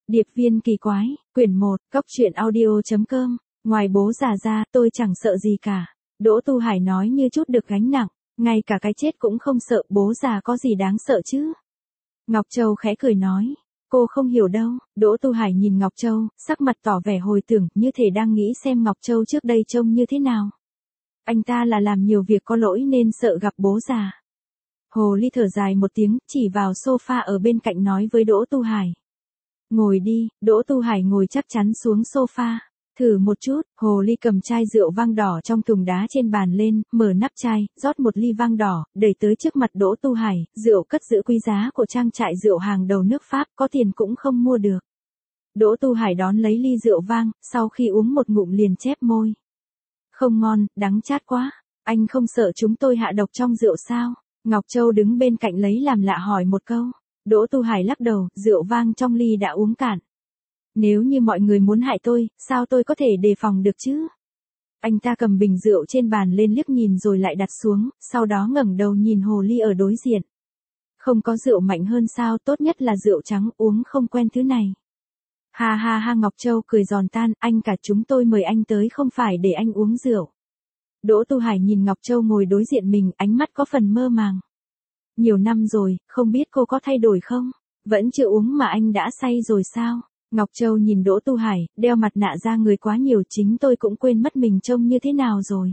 Điệp viên kỳ quái, quyển 1, cốc truyện audio.com, ngoài bố già ra, tôi chẳng sợ gì cả. Đỗ Tu Hải nói như chút được gánh nặng, ngay cả cái chết cũng không sợ, bố già có gì đáng sợ chứ. Ngọc Châu khẽ cười nói, cô không hiểu đâu. Đỗ Tu Hải nhìn Ngọc Châu, sắc mặt tỏ vẻ hồi tưởng, như thể đang nghĩ xem Ngọc Châu trước đây trông như thế nào. Anh ta là làm nhiều việc có lỗi nên sợ gặp bố già. Hồ Ly thở dài một tiếng, chỉ vào sofa ở bên cạnh nói với Đỗ Tu Hải. Ngồi đi. Đỗ Tu Hải ngồi chắc chắn xuống sofa. Thử một chút. Hồ Ly cầm chai rượu vang đỏ trong thùng đá trên bàn lên, mở nắp chai, rót một ly vang đỏ, đẩy tới trước mặt Đỗ Tu Hải. Rượu cất giữ quý giá của trang trại rượu hàng đầu nước Pháp, có tiền cũng không mua được. Đỗ Tu Hải đón lấy ly rượu vang, sau khi uống một ngụm liền chép môi. Không ngon, đắng chát quá. Anh không sợ chúng tôi hạ độc trong rượu sao? Ngọc Châu đứng bên cạnh lấy làm lạ hỏi một câu. Đỗ Tu Hải lắc đầu, rượu vang trong ly đã uống cạn. Nếu như mọi người muốn hại tôi, sao tôi có thể đề phòng được chứ? Anh ta cầm bình rượu trên bàn lên liếc nhìn rồi lại đặt xuống, sau đó ngẩng đầu nhìn Hồ Ly ở đối diện. Không có rượu mạnh hơn sao, tốt nhất là rượu trắng, uống không quen thứ này. Ha ha ha, Ngọc Châu cười giòn tan, anh cả chúng tôi mời anh tới không phải để anh uống rượu. Đỗ Tu Hải nhìn Ngọc Châu ngồi đối diện mình, ánh mắt có phần mơ màng. Nhiều năm rồi, không biết cô có thay đổi không? Vẫn chưa uống mà anh đã say rồi sao? Ngọc Châu nhìn Đỗ Tu Hải, đeo mặt nạ ra người quá nhiều, chính tôi cũng quên mất mình trông như thế nào rồi.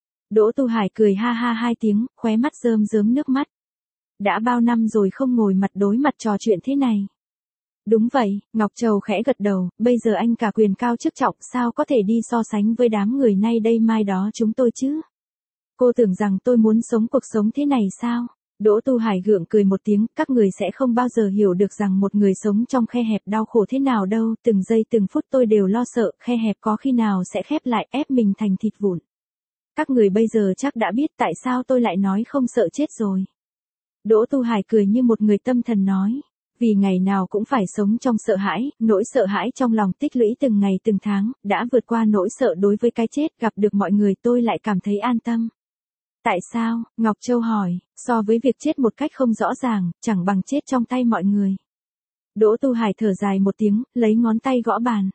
Đỗ Tu Hải cười ha ha hai tiếng, khóe mắt rơm rớm nước mắt. Đã bao năm rồi không ngồi mặt đối mặt trò chuyện thế này. Đúng vậy, Ngọc Châu khẽ gật đầu, bây giờ anh cả quyền cao chức trọng, sao có thể đi so sánh với đám người nay đây mai đó chúng tôi chứ? Cô tưởng rằng tôi muốn sống cuộc sống thế này sao? Đỗ Tu Hải gượng cười một tiếng, các người sẽ không bao giờ hiểu được rằng một người sống trong khe hẹp đau khổ thế nào đâu, từng giây từng phút tôi đều lo sợ, khe hẹp có khi nào sẽ khép lại ép mình thành thịt vụn. Các người bây giờ chắc đã biết tại sao tôi lại nói không sợ chết rồi. Đỗ Tu Hải cười như một người tâm thần nói, vì ngày nào cũng phải sống trong sợ hãi, nỗi sợ hãi trong lòng tích lũy từng ngày từng tháng, đã vượt qua nỗi sợ đối với cái chết, gặp được mọi người tôi lại cảm thấy an tâm. Tại sao? Ngọc Châu hỏi, so với việc chết một cách không rõ ràng, chẳng bằng chết trong tay mọi người. Đỗ Tu Hải thở dài một tiếng, lấy ngón tay gõ bàn.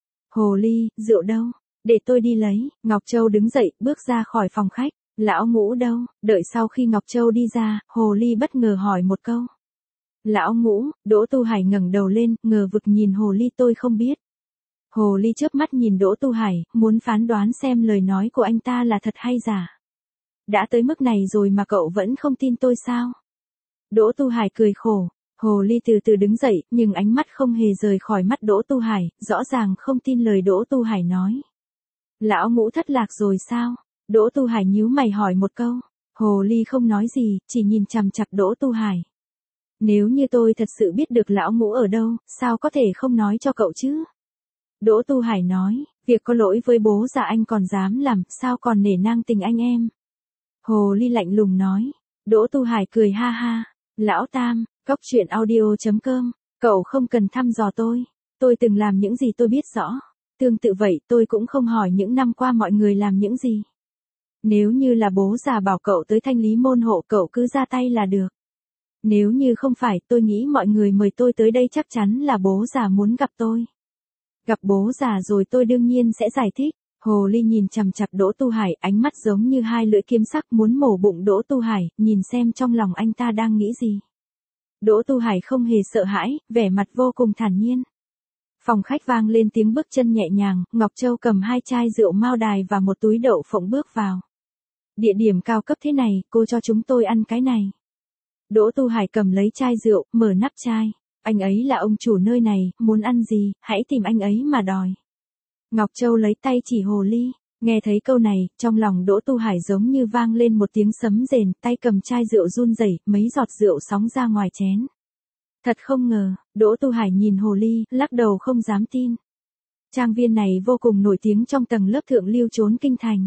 Hồ Ly, rượu đâu? Để tôi đi lấy. Ngọc Châu đứng dậy, bước ra khỏi phòng khách. Lão Ngũ đâu? Đợi sau khi Ngọc Châu đi ra, Hồ Ly bất ngờ hỏi một câu. Lão Ngũ. Đỗ Tu Hải ngẩng đầu lên, ngờ vực nhìn Hồ Ly, tôi không biết. Hồ Ly chớp mắt nhìn Đỗ Tu Hải, muốn phán đoán xem lời nói của anh ta là thật hay giả. Đã tới mức này rồi mà cậu vẫn không tin tôi sao? Đỗ Tu Hải cười khổ. Hồ Ly từ từ đứng dậy, nhưng ánh mắt không hề rời khỏi mắt Đỗ Tu Hải, rõ ràng không tin lời Đỗ Tu Hải nói. Lão Ngũ thất lạc rồi sao? Đỗ Tu Hải nhíu mày hỏi một câu. Hồ Ly không nói gì, chỉ nhìn chằm chằm Đỗ Tu Hải. Nếu như tôi thật sự biết được Lão Ngũ ở đâu, sao có thể không nói cho cậu chứ? Đỗ Tu Hải nói, việc có lỗi với bố già anh còn dám làm, sao còn nể nang tình anh em? Hồ Ly lạnh lùng nói. Đỗ Tu Hải cười ha ha. Lão Tam, cốc truyện audio.com, cậu không cần thăm dò tôi từng làm những gì tôi biết rõ. Tương tự vậy, tôi cũng không hỏi những năm qua mọi người làm những gì. Nếu như là bố già bảo cậu tới thanh lý môn hộ, cậu cứ ra tay là được. Nếu như không phải, tôi nghĩ mọi người mời tôi tới đây chắc chắn là bố già muốn gặp tôi. Gặp bố già rồi tôi đương nhiên sẽ giải thích. Hồ Ly nhìn chằm chằm Đỗ Tu Hải, ánh mắt giống như hai lưỡi kiếm sắc muốn mổ bụng Đỗ Tu Hải, nhìn xem trong lòng anh ta đang nghĩ gì. Đỗ Tu Hải không hề sợ hãi, vẻ mặt vô cùng thản nhiên. Phòng khách vang lên tiếng bước chân nhẹ nhàng, Ngọc Châu cầm 2 chai rượu Mao Đài và một túi đậu phộng bước vào. Địa điểm cao cấp thế này, cô cho chúng tôi ăn cái này. Đỗ Tu Hải cầm lấy chai rượu, mở nắp chai. Anh ấy là ông chủ nơi này, muốn ăn gì, hãy tìm anh ấy mà đòi. Ngọc Châu lấy tay chỉ Hồ Ly. Nghe thấy câu này, trong lòng Đỗ Tu Hải giống như vang lên một tiếng sấm rền, tay cầm chai rượu run rẩy, mấy giọt rượu sóng ra ngoài chén. Thật không ngờ. Đỗ Tu Hải nhìn Hồ Ly, lắc đầu không dám tin. Trang viên này vô cùng nổi tiếng trong tầng lớp thượng lưu trốn kinh thành.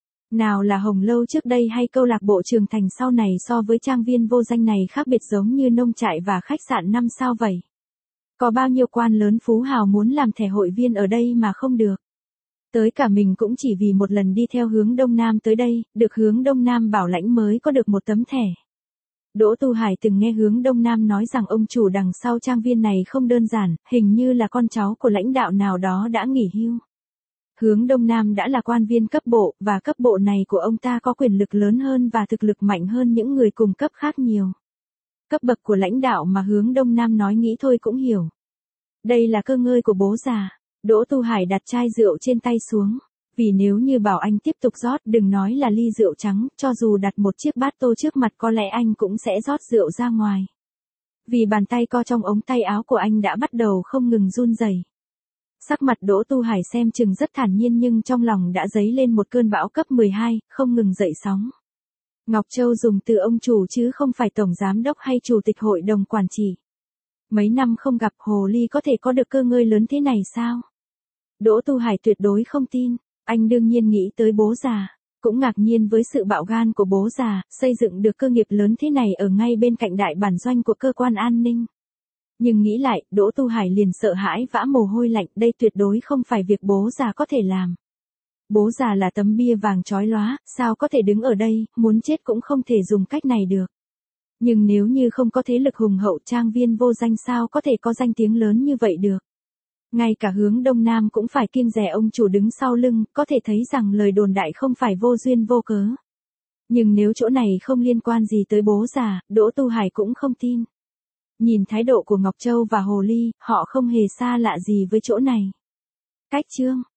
Nào là Hồng Lâu trước đây hay câu lạc bộ Trường Thành sau này, so với trang viên vô danh này khác biệt giống như nông trại và khách sạn 5 sao vậy. Có bao nhiêu quan lớn phú hào muốn làm thẻ hội viên ở đây mà không được. Tới cả mình cũng chỉ vì một lần đi theo hướng Đông Nam tới đây, được hướng Đông Nam bảo lãnh mới có được một tấm thẻ. Đỗ Tu Hải từng nghe Hướng Đông Nam nói rằng ông chủ đằng sau trang viên này không đơn giản, hình như là con cháu của lãnh đạo nào đó đã nghỉ hưu. Hướng Đông Nam đã là quan viên cấp bộ, và cấp bộ này của ông ta có quyền lực lớn hơn và thực lực mạnh hơn những người cùng cấp khác nhiều. Cấp bậc của lãnh đạo mà Hướng Đông Nam nói nghĩ thôi cũng hiểu. Đây là cơ ngơi của bố già. Đỗ Tu Hải đặt chai rượu trên tay xuống. Vì nếu như bảo anh tiếp tục rót, đừng nói là ly rượu trắng, cho dù đặt một chiếc bát tô trước mặt có lẽ anh cũng sẽ rót rượu ra ngoài. Vì bàn tay co trong ống tay áo của anh đã bắt đầu không ngừng run rẩy. Sắc mặt Đỗ Tu Hải xem chừng rất thản nhiên nhưng trong lòng đã dấy lên một cơn bão cấp 12, không ngừng dậy sóng. Ngọc Châu dùng từ ông chủ chứ không phải tổng giám đốc hay chủ tịch hội đồng quản trị. Mấy năm không gặp hồ ly có thể có được cơ ngơi lớn thế này sao? Đỗ Tu Hải tuyệt đối không tin, anh đương nhiên nghĩ tới bố già, cũng ngạc nhiên với sự bạo gan của bố già, xây dựng được cơ nghiệp lớn thế này ở ngay bên cạnh đại bản doanh của cơ quan an ninh. Nhưng nghĩ lại, Đỗ Tu Hải liền sợ hãi vã mồ hôi lạnh, đây tuyệt đối không phải việc bố già có thể làm. Bố già là tấm bia vàng chói lóa, sao có thể đứng ở đây, muốn chết cũng không thể dùng cách này được. Nhưng nếu như không có thế lực hùng hậu trang viên vô danh sao có thể có danh tiếng lớn như vậy được. Ngay cả Hướng Đông Nam cũng phải kiêng dè ông chủ đứng sau lưng, có thể thấy rằng lời đồn đại không phải vô duyên vô cớ. Nhưng nếu chỗ này không liên quan gì tới bố già, Đỗ Tu Hải cũng không tin. Nhìn thái độ của Ngọc Châu và Hồ Ly, họ không hề xa lạ gì với chỗ này. Cách chương